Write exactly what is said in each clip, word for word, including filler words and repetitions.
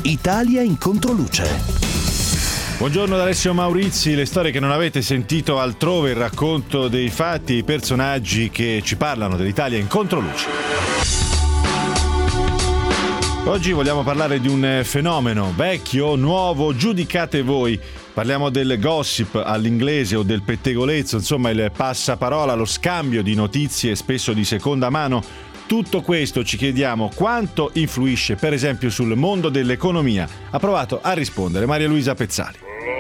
Italia in controluce. Buongiorno da Alessio Maurizi, le storie che non avete sentito altrove, il racconto dei fatti e i personaggi che ci parlano dell'Italia in controluce. Oggi vogliamo parlare di un fenomeno vecchio, nuovo, giudicate voi. Parliamo del gossip all'inglese o del pettegolezzo, insomma il passaparola, lo scambio di notizie spesso di seconda mano. Tutto questo ci chiediamo quanto influisce per esempio sul mondo dell'economia. Ha provato a rispondere Maria Luisa Pezzali.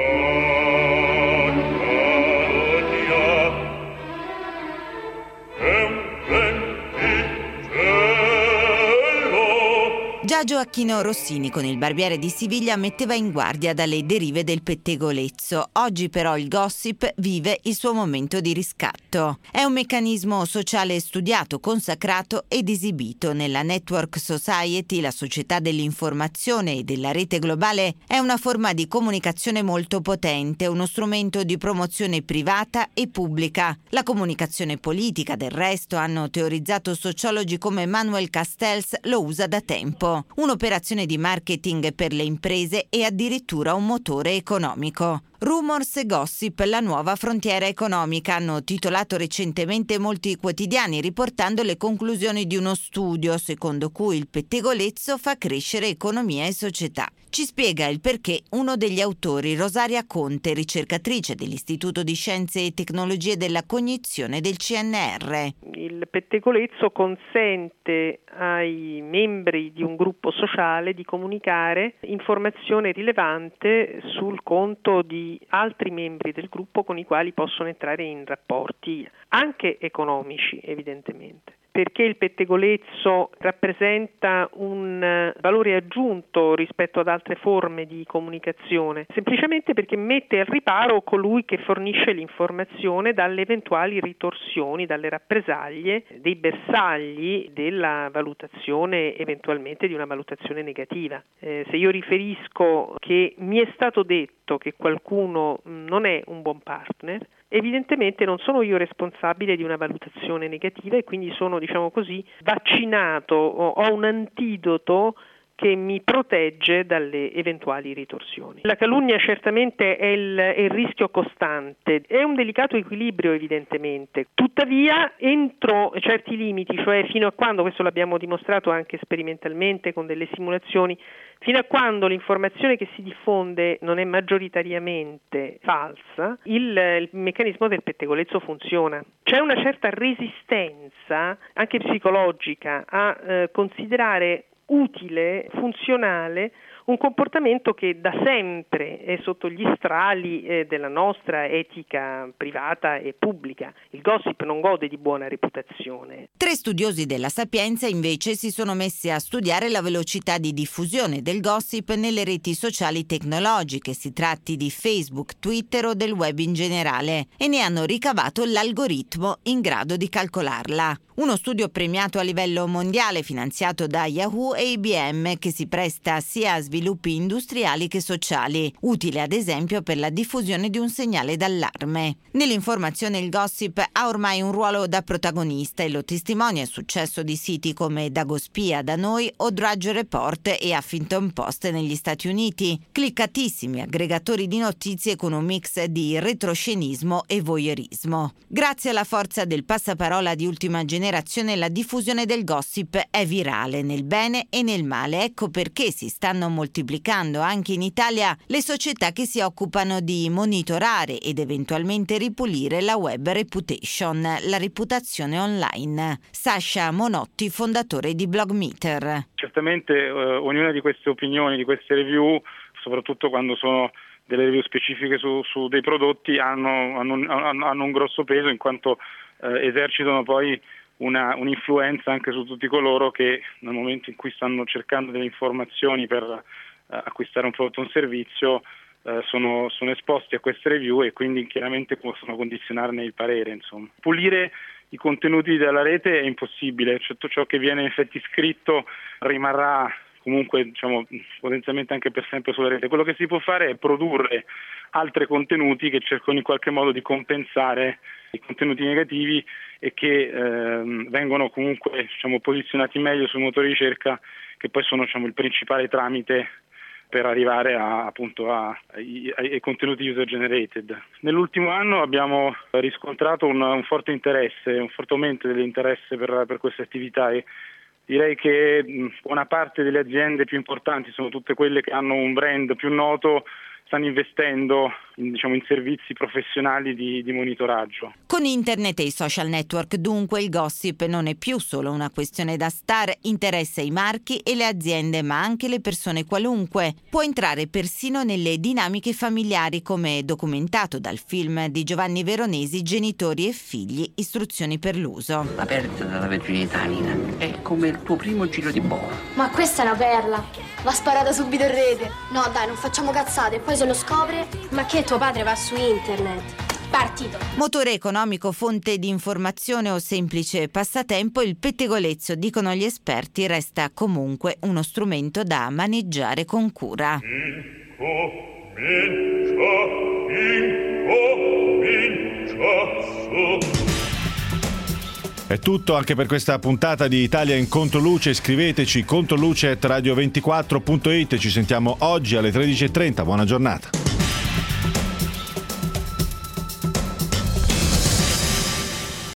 Già Gioacchino Rossini con il Barbiere di Siviglia metteva in guardia dalle derive del pettegolezzo. Oggi però il gossip vive il suo momento di riscatto. È un meccanismo sociale studiato, consacrato ed esibito. Nella Network Society, la società dell'informazione e della rete globale, è una forma di comunicazione molto potente, uno strumento di promozione privata e pubblica. La comunicazione politica, del resto, hanno teorizzato sociologi come Manuel Castells, lo usa da tempo. Un'operazione di marketing per le imprese e addirittura un motore economico. Rumors e gossip, la nuova frontiera economica, hanno titolato recentemente molti quotidiani riportando le conclusioni di uno studio secondo cui il pettegolezzo fa crescere economia e società. Ci spiega il perché uno degli autori, Rosaria Conte, ricercatrice dell'Istituto di Scienze e Tecnologie della Cognizione del C N R. Il pettegolezzo consente ai membri di un gruppo sociale di comunicare informazione rilevante sul conto di altri membri del gruppo con i quali possono entrare in rapporti anche economici, evidentemente. Perché il pettegolezzo rappresenta un valore aggiunto rispetto ad altre forme di comunicazione? Semplicemente perché mette al riparo colui che fornisce l'informazione dalle eventuali ritorsioni, dalle rappresaglie, dei bersagli della valutazione, eventualmente di una valutazione negativa. Eh, se io riferisco che mi è stato detto che qualcuno non è un buon partner, evidentemente non sono io responsabile di una valutazione negativa e quindi sono, diciamo così, vaccinato, ho un antidoto che mi protegge dalle eventuali ritorsioni. La calunnia certamente è il, è il rischio costante, è un delicato equilibrio evidentemente, tuttavia entro certi limiti, cioè fino a quando, questo l'abbiamo dimostrato anche sperimentalmente con delle simulazioni, fino a quando l'informazione che si diffonde non è maggioritariamente falsa, il, il meccanismo del pettegolezzo funziona. C'è una certa resistenza, anche psicologica, a eh, considerare utile, funzionale, un comportamento che da sempre è sotto gli strali eh, della nostra etica privata e pubblica. Il gossip non gode di buona reputazione. Tre studiosi della Sapienza invece si sono messi a studiare la velocità di diffusione del gossip nelle reti sociali tecnologiche, si tratti di Facebook, Twitter o del web in generale, e ne hanno ricavato l'algoritmo in grado di calcolarla. Uno studio premiato a livello mondiale finanziato da Yahoo e I B M che si presta sia a sviluppi industriali che sociali, utile ad esempio per la diffusione di un segnale d'allarme. Nell'informazione il gossip ha ormai un ruolo da protagonista e lo testimonia il successo di siti come Dagospia da noi o Drudge Report e Huffington Post negli Stati Uniti, cliccatissimi aggregatori di notizie con un mix di retroscenismo e voyeurismo. Grazie alla forza del passaparola di ultima generazione, la diffusione del gossip è virale nel bene e nel male. Ecco perché si stanno moltiplicando anche in Italia le società che si occupano di monitorare ed eventualmente ripulire la web reputation, la reputazione online. Sasha Monotti, fondatore di Blogmeter. Certamente eh, ognuna di queste opinioni, di queste review, soprattutto quando sono delle review specifiche su, su dei prodotti, hanno, hanno, hanno un grosso peso in quanto eh, esercitano poi Una, un'influenza anche su tutti coloro che nel momento in cui stanno cercando delle informazioni per eh, acquistare un prodotto o un servizio eh, sono, sono esposti a queste review e quindi chiaramente possono condizionarne il parere. Insomma, pulire i contenuti della rete è impossibile, tutto ciò che viene in effetti scritto rimarrà comunque, diciamo, potenzialmente anche per sempre sulla rete. Quello che si può fare è produrre altri contenuti che cercano in qualche modo di compensare i contenuti negativi e che ehm, vengono comunque, diciamo, posizionati meglio sui motori di ricerca, che poi sono, diciamo, il principale tramite per arrivare a, appunto a, ai, ai contenuti user generated. Nell'ultimo anno abbiamo riscontrato un, un forte interesse, un forte aumento dell'interesse per, per queste attività e direi che buona parte delle aziende più importanti sono tutte quelle che hanno un brand più noto, stanno investendo in, diciamo, in servizi professionali di, di monitoraggio. Con internet e i social network dunque il gossip non è più solo una questione da star, interessa i marchi e le aziende ma anche le persone qualunque. Può entrare persino nelle dinamiche familiari come documentato dal film di Giovanni Veronesi Genitori e figli, istruzioni per l'uso. La perdita della verginità, Nina, è come il tuo primo giro di boa. Ma questa è una perla, va sparata subito in rete. No dai, non facciamo cazzate, poi se lo scopre. Ma che tuo padre va su internet? Partito. Motore economico, fonte di informazione o semplice passatempo, il pettegolezzo, dicono gli esperti, resta comunque uno strumento da maneggiare con cura. È tutto anche per questa puntata di Italia in Controluce. Scriveteci controluce at radio ventiquattro punto it. Ci sentiamo oggi alle tredici e trenta. Buona giornata.